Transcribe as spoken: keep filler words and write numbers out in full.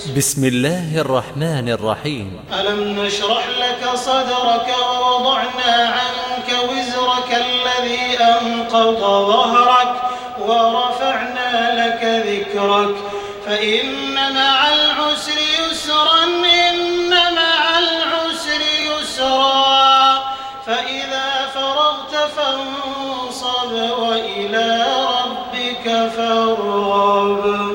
بسم الله الرحمن الرحيم. ألم نشرح لك صدرك ووضعنا عنك وزرك الذي أنقض ظهرك ورفعنا لك ذكرك فإن مع العسر يسرا إن مع العسر يسرا فإذا فرغت فانصب وإلى ربك فارغب.